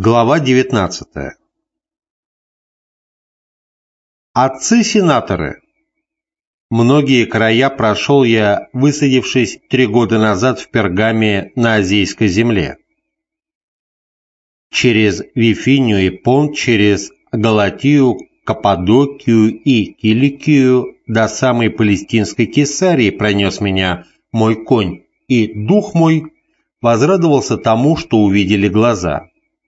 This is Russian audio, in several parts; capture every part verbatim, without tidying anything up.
Глава девятнадцатая. Отцы-сенаторы. Многие края прошел я, высадившись три года назад в Пергаме на Азийской земле. Через Вифинию и Понт, через Галатию, Каппадокию и Киликию до самой Палестинской Кесарии пронес меня мой конь, и дух мой возрадовался тому, что увидели глаза.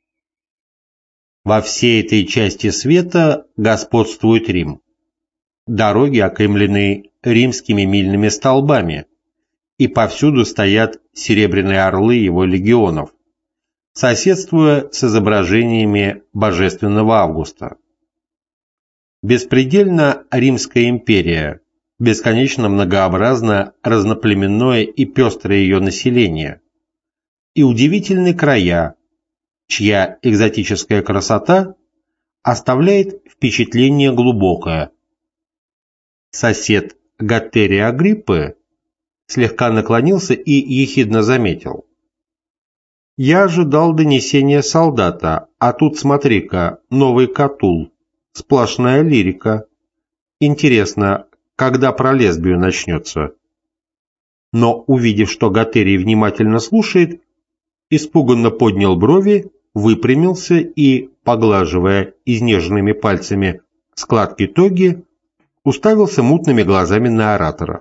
Во всей этой части света господствует Рим. Дороги окаймлены римскими мильными столбами, и повсюду стоят серебряные орлы его легионов, соседствуя с изображениями божественного Августа. Беспредельно Римская империя, бесконечно многообразно разноплеменное и пестрое ее население, и удивительные края, чья экзотическая красота оставляет впечатление глубокое. Сосед Готерия Агриппы слегка наклонился и ехидно заметил: «Я ожидал донесения солдата, а тут, смотри-ка, новый Катул, сплошная лирика. Интересно, когда про лесбию начнется?» Но, увидев, что Готерий внимательно слушает, испуганно поднял брови, выпрямился и, поглаживая изнеженными пальцами складки тоги, уставился мутными глазами на оратора.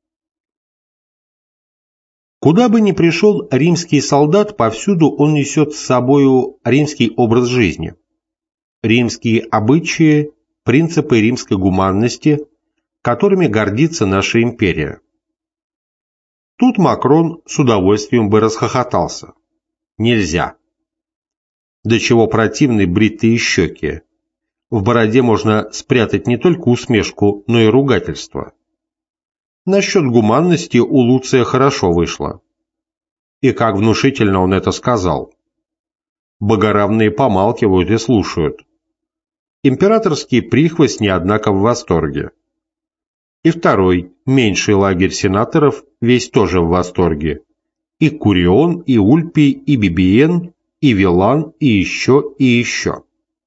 Куда бы ни пришел римский солдат, повсюду он несет с собою римский образ жизни, римские обычаи, принципы римской гуманности, которыми гордится наша империя. Тут Макрон с удовольствием бы расхохотался. Нельзя. До чего противны бритые щеки. В бороде можно спрятать не только усмешку, но и ругательство. Насчет гуманности у Луция хорошо вышло. И как внушительно он это сказал. Богоравные помалкивают и слушают. Императорские прихвостни, однако, в восторге. И второй, меньший лагерь сенаторов, весь тоже в восторге. И Курион, и Ульпий, и Бибиен, и Вилан, и еще, и еще.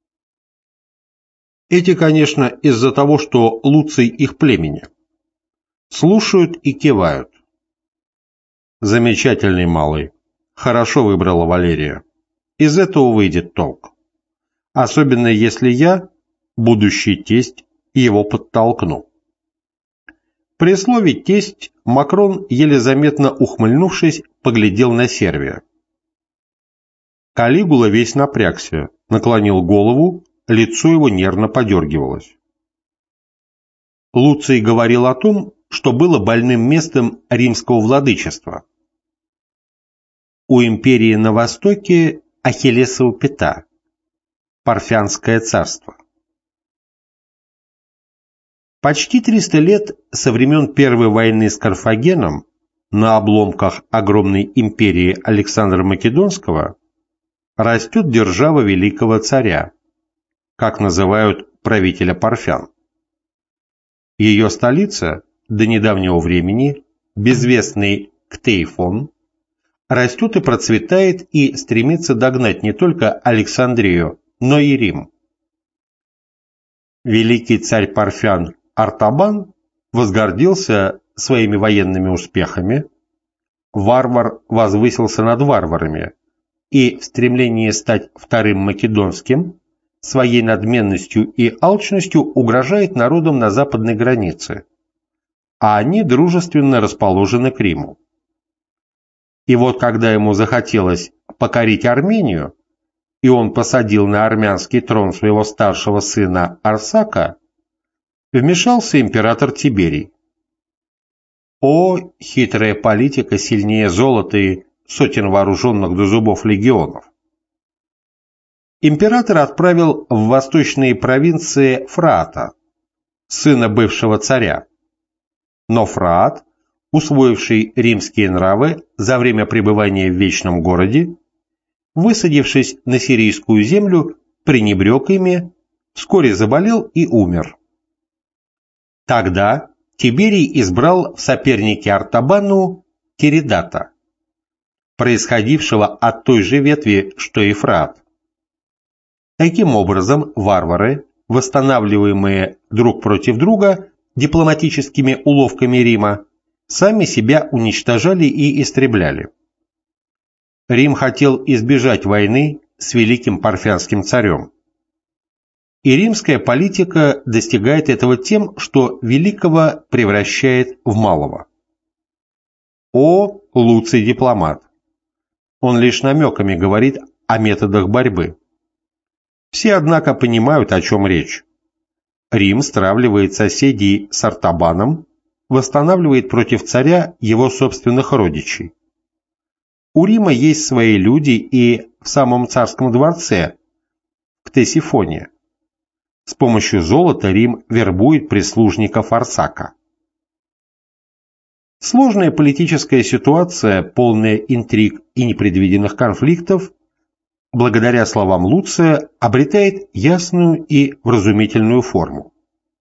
Эти, конечно, из-за того, что Луций их племени. Слушают и кивают. Замечательный малый. Хорошо выбрала Валерия. Из этого выйдет толк. Особенно если я, будущий тесть, его подтолкну. При слове «тесть» Макрон, еле заметно ухмыльнувшись, поглядел на Сервия. Калигула весь напрягся, наклонил голову, лицо его нервно подергивалось. Луций говорил о том, что было больным местом римского владычества. У империи на востоке Ахиллесова пята, Парфянское царство. Почти триста лет со времен Первой войны с Карфагеном на обломках огромной империи Александра Македонского растет держава великого царя, как называют правителя Парфян. Ее столица, до недавнего времени, безвестный Ктейфон, растет и процветает и стремится догнать не только Александрию, но и Рим. Великий царь Парфян Артабан возгордился своими военными успехами, варвар возвысился над варварами и в стремлении стать вторым македонским своей надменностью и алчностью угрожает народам на западной границе, а они дружественно расположены к Риму. И вот когда ему захотелось покорить Армению, и он посадил на армянский трон своего старшего сына Арсака, вмешался император Тиберий. О, хитрая политика сильнее золота и сотен вооруженных до зубов легионов! Император отправил в восточные провинции Фраата, сына бывшего царя. Но Фраат, усвоивший римские нравы за время пребывания в Вечном городе, высадившись на сирийскую землю, пренебрег ими, вскоре заболел и умер. Тогда Тиберий избрал в сопернике Артабану Тиридата, происходившего от той же ветви, что и Фраат. Таким образом, варвары, восстанавливаемые друг против друга дипломатическими уловками Рима, сами себя уничтожали и истребляли. Рим хотел избежать войны с великим парфянским царем. И римская политика достигает этого тем, что великого превращает в малого. О, Луций дипломат! Он лишь намеками говорит о методах борьбы. Все, однако, понимают, о чем речь. Рим стравливает соседей с Артабаном, восстанавливает против царя его собственных родичей. У Рима есть свои люди и в самом царском дворце, в Ктесифоне. С помощью золота Рим вербует прислужников Арсака. Сложная политическая ситуация, полная интриг и непредвиденных конфликтов, благодаря словам Луция, обретает ясную и вразумительную форму.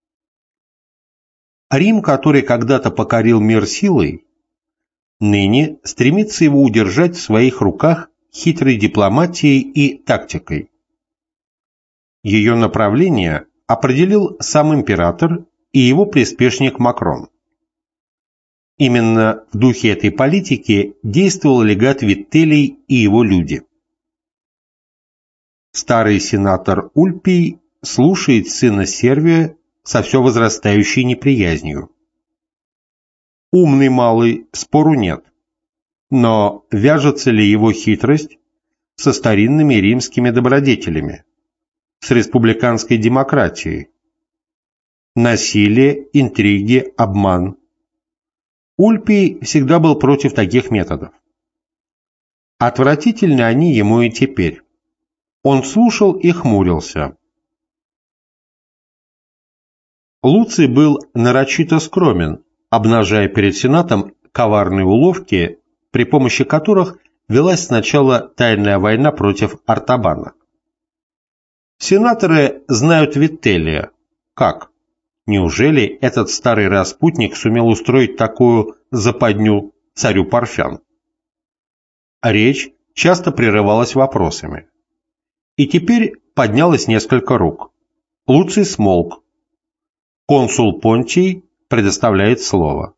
Рим, который когда-то покорил мир силой, ныне стремится его удержать в своих руках хитрой дипломатией и тактикой. Ее направление определил сам император и его приспешник Макрон. Именно в духе этой политики действовал легат Вителлий и его люди. Старый сенатор Ульпий слушает сына Сервия со все возрастающей неприязнью. Умный малый, спору нет, но вяжется ли его хитрость со старинными римскими добродетелями, с республиканской демократией? Насилие, интриги, обман. Ульпий всегда был против таких методов. Отвратительны они ему и теперь. Он слушал и хмурился. Луций был нарочито скромен, обнажая перед Сенатом коварные уловки, при помощи которых велась сначала тайная война против Артабана. Сенаторы знают Вителлия. Как? Неужели этот старый распутник сумел устроить такую западню царю Парфян? Речь часто прерывалась вопросами. И теперь поднялось несколько рук. Луций смолк. Консул Понтий предоставляет слово.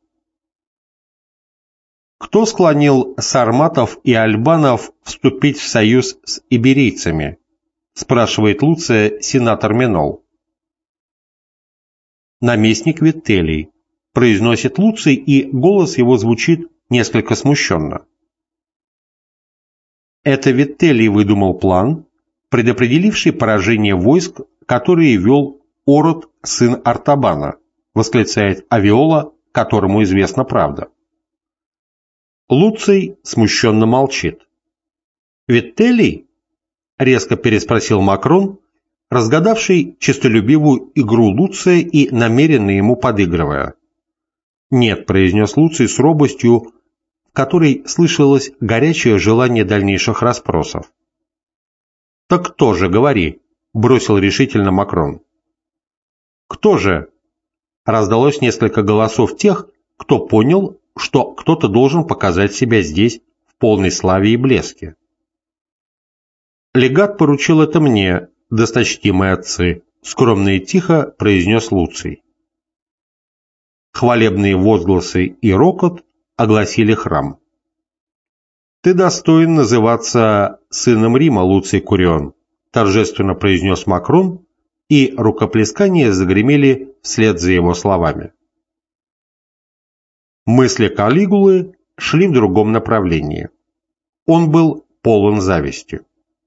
Кто склонил сарматов и альбанов вступить в союз с иберийцами? Спрашивает Луция сенатор Минол. Наместник Вителлий, произносит Луций, и голос его звучит несколько смущенно. Это Вителлий выдумал план, предопределивший поражение войск, которые вел Ород, сын Артабана, восклицает Авиола, которому известна правда. Луций смущенно молчит. «Вителлий?» – резко переспросил Макрон, разгадавший честолюбивую игру Луция и намеренно ему подыгрывая. «Нет», – произнес Луций с робостью, в которой слышалось горячее желание дальнейших расспросов. «Так кто же, говори», – бросил решительно Макрон. «Кто же?» – раздалось несколько голосов тех, кто понял, что кто-то должен показать себя здесь в полной славе и блеске. «Легат поручил это мне, досточтимые отцы», – скромно и тихо произнес Луций. Хвалебные возгласы и рокот огласили храм. «Ты достоин называться сыном Рима, Луций Курион», – торжественно произнес Макрон, и рукоплескания загремели вслед за его словами. Мысли Калигулы шли в другом направлении. Он был полон зависти.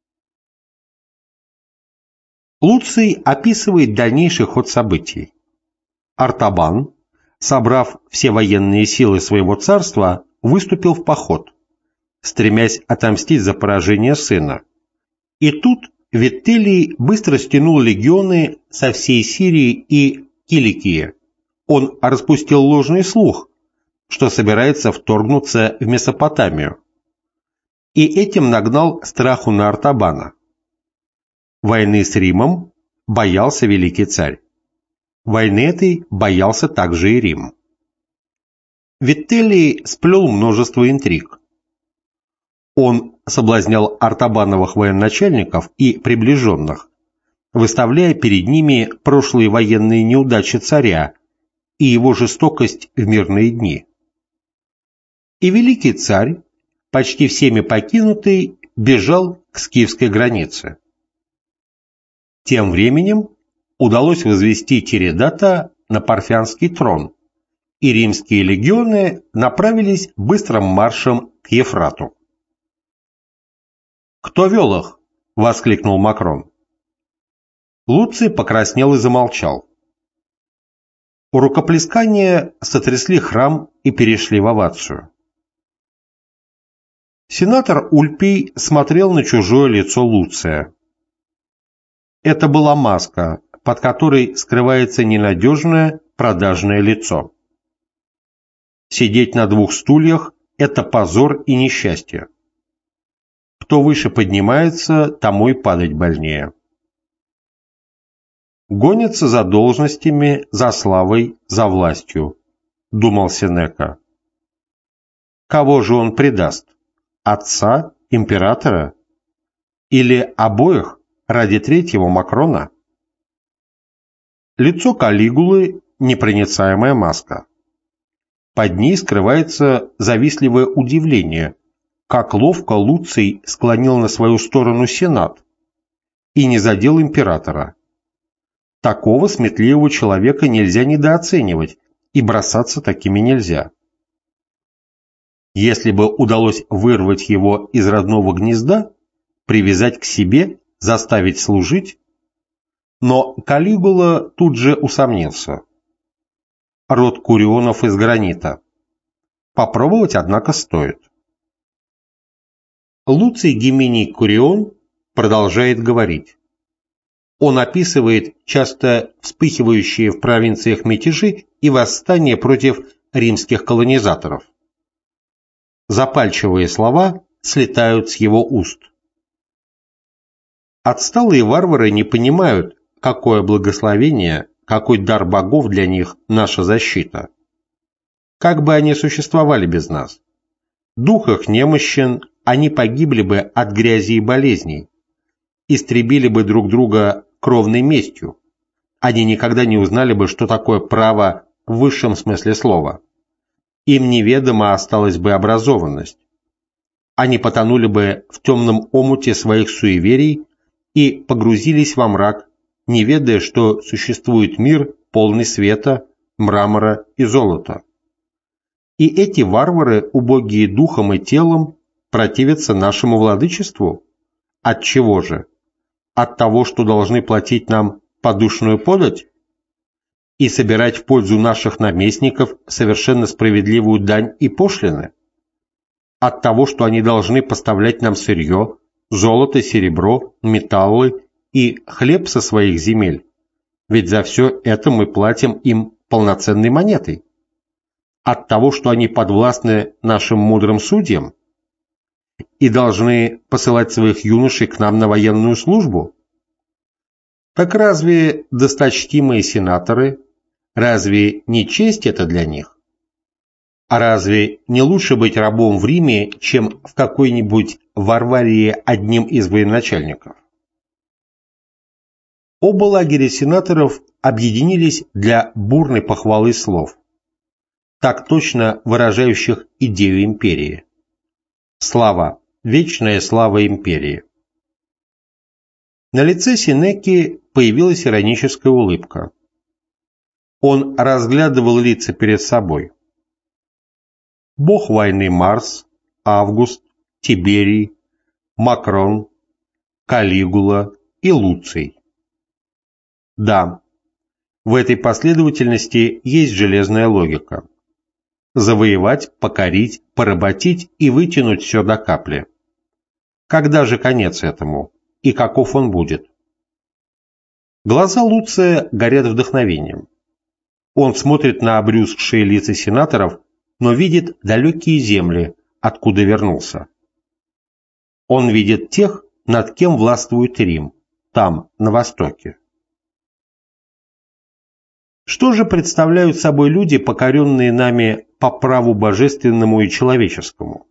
Луций описывает дальнейший ход событий. Артабан, собрав все военные силы своего царства, выступил в поход, стремясь отомстить за поражение сына. И тут Вителлий быстро стянул легионы со всей Сирии и Киликии. Он распустил ложный слух, что собирается вторгнуться в Месопотамию, и этим нагнал страху на Артабана. Войны с Римом боялся великий царь. Войны этой боялся также и Рим. Вителлий сплел множество интриг. Он соблазнял артабановых военачальников и приближенных выставляя перед ними прошлые военные неудачи царя и его жестокость в мирные дни. И великий царь, почти всеми покинутый, бежал к скифской границе. Тем временем удалось возвести Тиредата на парфянский трон, и римские легионы направились быстрым маршем к Ефрату. «Кто вел их?» — воскликнул Макрон. Луций покраснел и замолчал. У рукоплескания сотрясли храм и перешли в овацию. Сенатор Ульпий смотрел на чужое лицо Луция. Это была маска, под которой скрывается ненадежное продажное лицо. Сидеть на двух стульях – это позор и несчастье. Кто выше поднимается, тому и падать больнее. Гонится за должностями, за славой, за властью, думал Сенека. Кого же он предаст? Отца, императора? Или обоих ради третьего Макрона? Лицо Калигулы – непроницаемая маска. Под ней скрывается завистливое удивление, как ловко Луций склонил на свою сторону Сенат и не задел императора. Такого сметливого человека нельзя недооценивать, и бросаться такими нельзя. Если бы удалось вырвать его из родного гнезда, привязать к себе, заставить служить, но Калигула тут же усомнился. Род Курионов из гранита. Попробовать, однако, стоит. Луций Гимений Курион продолжает говорить. Он описывает часто вспыхивающие в провинциях мятежи и восстания против римских колонизаторов. Запальчивые слова слетают с его уст. Отсталые варвары не понимают, какое благословение, какой дар богов для них наша защита. Как бы они существовали без нас? Дух их немощен, они погибли бы от грязи и болезней, истребили бы друг друга кровной местью. Они никогда не узнали бы, что такое право в высшем смысле слова. Им неведомо осталась бы образованность. Они потонули бы в темном омуте своих суеверий и погрузились во мрак, не ведая, что существует мир, полный света, мрамора и золота. И эти варвары, убогие духом и телом, противятся нашему владычеству? От чего же? От того, что должны платить нам подушную подать? И собирать в пользу наших наместников совершенно справедливую дань и пошлины? От того, что они должны поставлять нам сырье, золото, серебро, металлы и хлеб со своих земель? Ведь за все это мы платим им полноценной монетой. От того, что они подвластны нашим мудрым судьям и должны посылать своих юношей к нам на военную службу? Так разве, досточтимые сенаторы, разве не честь это для них? А разве не лучше быть рабом в Риме, чем в какой-нибудь Варварии одним из военачальников? Оба лагеря сенаторов объединились для бурной похвалы слов, так точно выражающих идею империи. Слава, вечная слава империи. На лице Сенеки появилась ироническая улыбка. Он разглядывал лица перед собой. Бог войны Марс, Август, Тиберий, Макрон, Калигула и Луций. Да, в этой последовательности есть железная логика. Завоевать, покорить, поработить и вытянуть все до капли. Когда же конец этому? И каков он будет? Глаза Луция горят вдохновением. Он смотрит на обрюзгшие лица сенаторов, но видит далекие земли, откуда вернулся. Он видит тех, над кем властвует Рим, там, на востоке. Что же представляют собой люди, покоренные нами по праву божественному и человеческому?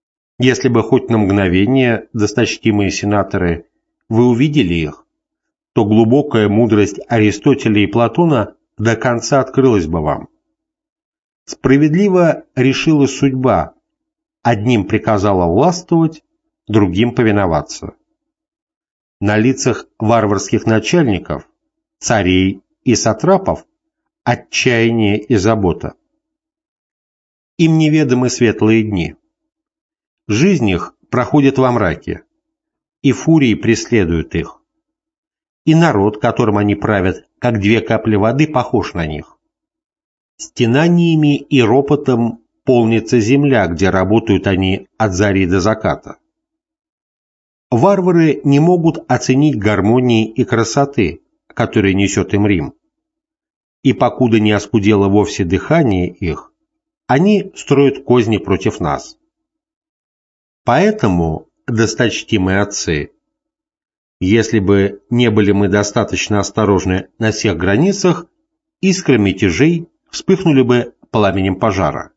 Если бы хоть на мгновение, досточтимые сенаторы, вы увидели их, то глубокая мудрость Аристотеля и Платона до конца открылась бы вам. Справедливо решила судьба, одним приказала властвовать, другим повиноваться. На лицах варварских начальников, царей и сатрапов отчаяние и забота. Им неведомы светлые дни. Жизнь их проходит во мраке, и фурии преследуют их. И народ, которым они правят, как две капли воды, похож на них. Стенаниями и ропотом полнится земля, где работают они от зари до заката. Варвары не могут оценить гармонии и красоты, которые несет им Рим. И покуда не оскудело вовсе дыхание их, они строят козни против нас. Поэтому, досточтимые отцы, если бы не были мы достаточно осторожны на всех границах, искры мятежей вспыхнули бы пламенем пожара.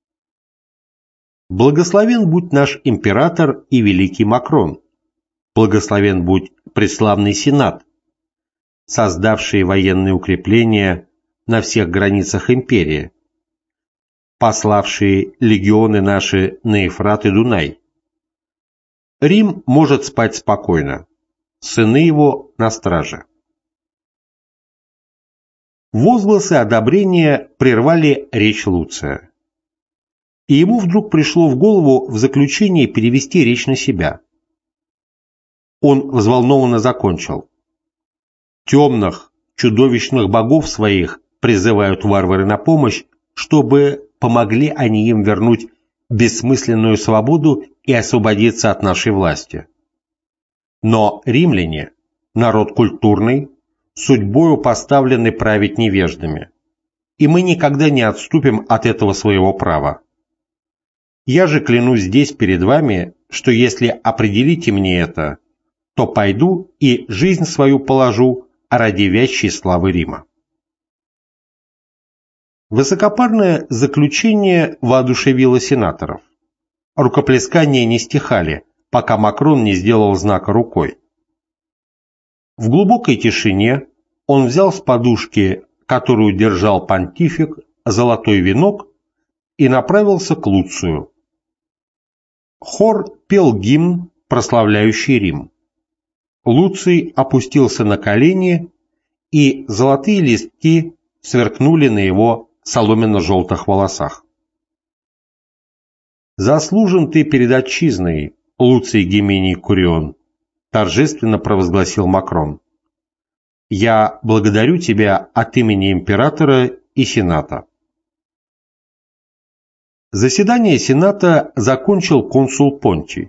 Благословен будь наш император и великий Макрон, благословен будь преславный Сенат, создавший военные укрепления на всех границах империи, пославшие легионы наши на Ефрат и Дунай. Рим может спать спокойно, сыны его на страже. Возгласы одобрения прервали речь Луция. И ему вдруг пришло в голову в заключение перевести речь на себя. Он взволнованно закончил. Темных, чудовищных богов своих призывают варвары на помощь, чтобы помогли они им вернуть бессмысленную свободу и освободиться от нашей власти. Но римляне, народ культурный, судьбою поставлены править невеждами, и мы никогда не отступим от этого своего права. Я же клянусь здесь перед вами, что если определите мне это, то пойду и жизнь свою положу ради вящей славы Рима. Высокопарное заключение воодушевило сенаторов. Рукоплескания не стихали, пока Макрон не сделал знака рукой. В глубокой тишине он взял с подушки, которую держал понтифик, золотой венок и направился к Луцию. Хор пел гимн, прославляющий Рим. Луций опустился на колени, и золотые листки сверкнули на его соломенно-желтых волосах. «Заслужен ты перед отчизной, Луций Гимений Курион», торжественно провозгласил Макрон. «Я благодарю тебя от имени императора и сената». Заседание сената закончил консул Понтий.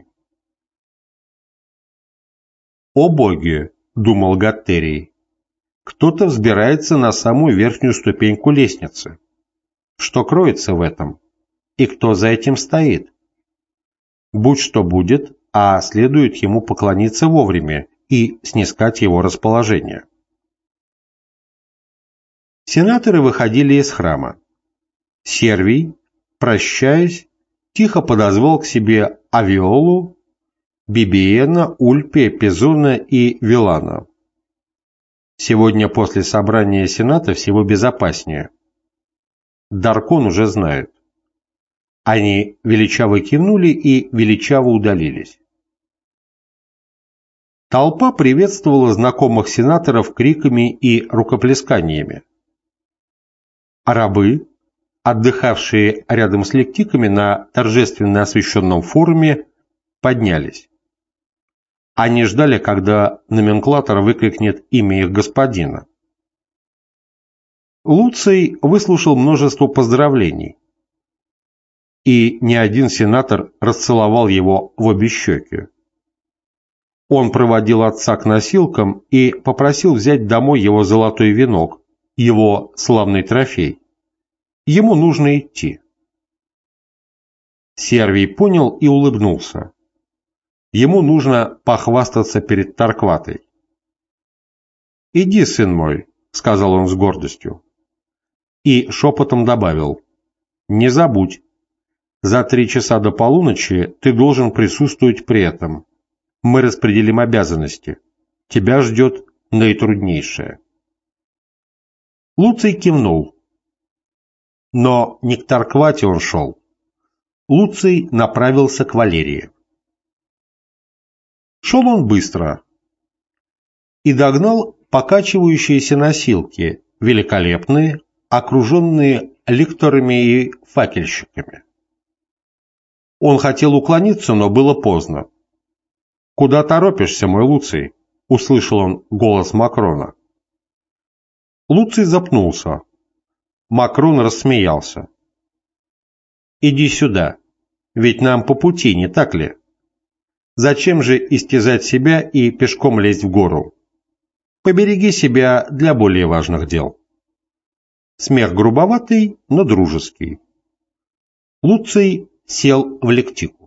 «О боги!» — думал Гаттерий. «Кто-то взбирается на самую верхнюю ступеньку лестницы. Что кроется в этом? И кто за этим стоит? Будь что будет, а следует ему поклониться вовремя и снискать его расположение». Сенаторы выходили из храма. Сервий, прощаясь, тихо подозвал к себе Авиолу, Бибиена, Ульпия, Пизона и Вилана. Сегодня после собрания Сената всего безопаснее. Даркон уже знает. Они величаво кивнули и величаво удалились. Толпа приветствовала знакомых сенаторов криками и рукоплесканиями. А рабы, отдыхавшие рядом с лектиками на торжественно освященном форуме, поднялись. Они ждали, когда номенклатор выкрикнет имя их господина. Луций выслушал множество поздравлений, и ни один сенатор расцеловал его в обе щеки. Он проводил отца к носилкам и попросил взять домой его золотой венок, его славный трофей. Ему нужно идти. Сервий понял и улыбнулся. Ему нужно похвастаться перед Таркватой. «Иди, сын мой», — сказал он с гордостью. И шепотом добавил: «Не забудь, за три часа до полуночи ты должен присутствовать при этом. Мы распределим обязанности. Тебя ждет наитруднейшее. Луций кивнул. Но не к Торквате он шел. Луций направился к Валерии. Шел он быстро и догнал покачивающиеся носилки, великолепные, окруженные лекторами и факельщиками. Он хотел уклониться, но было поздно. «Куда торопишься, мой Луций?» — услышал он голос Макрона. Луций запнулся. Макрон рассмеялся. «Иди сюда, ведь нам по пути, не так ли? Зачем же истязать себя и пешком лезть в гору? Побереги себя для более важных дел». Смех грубоватый, но дружеский. Луций сел в лектику.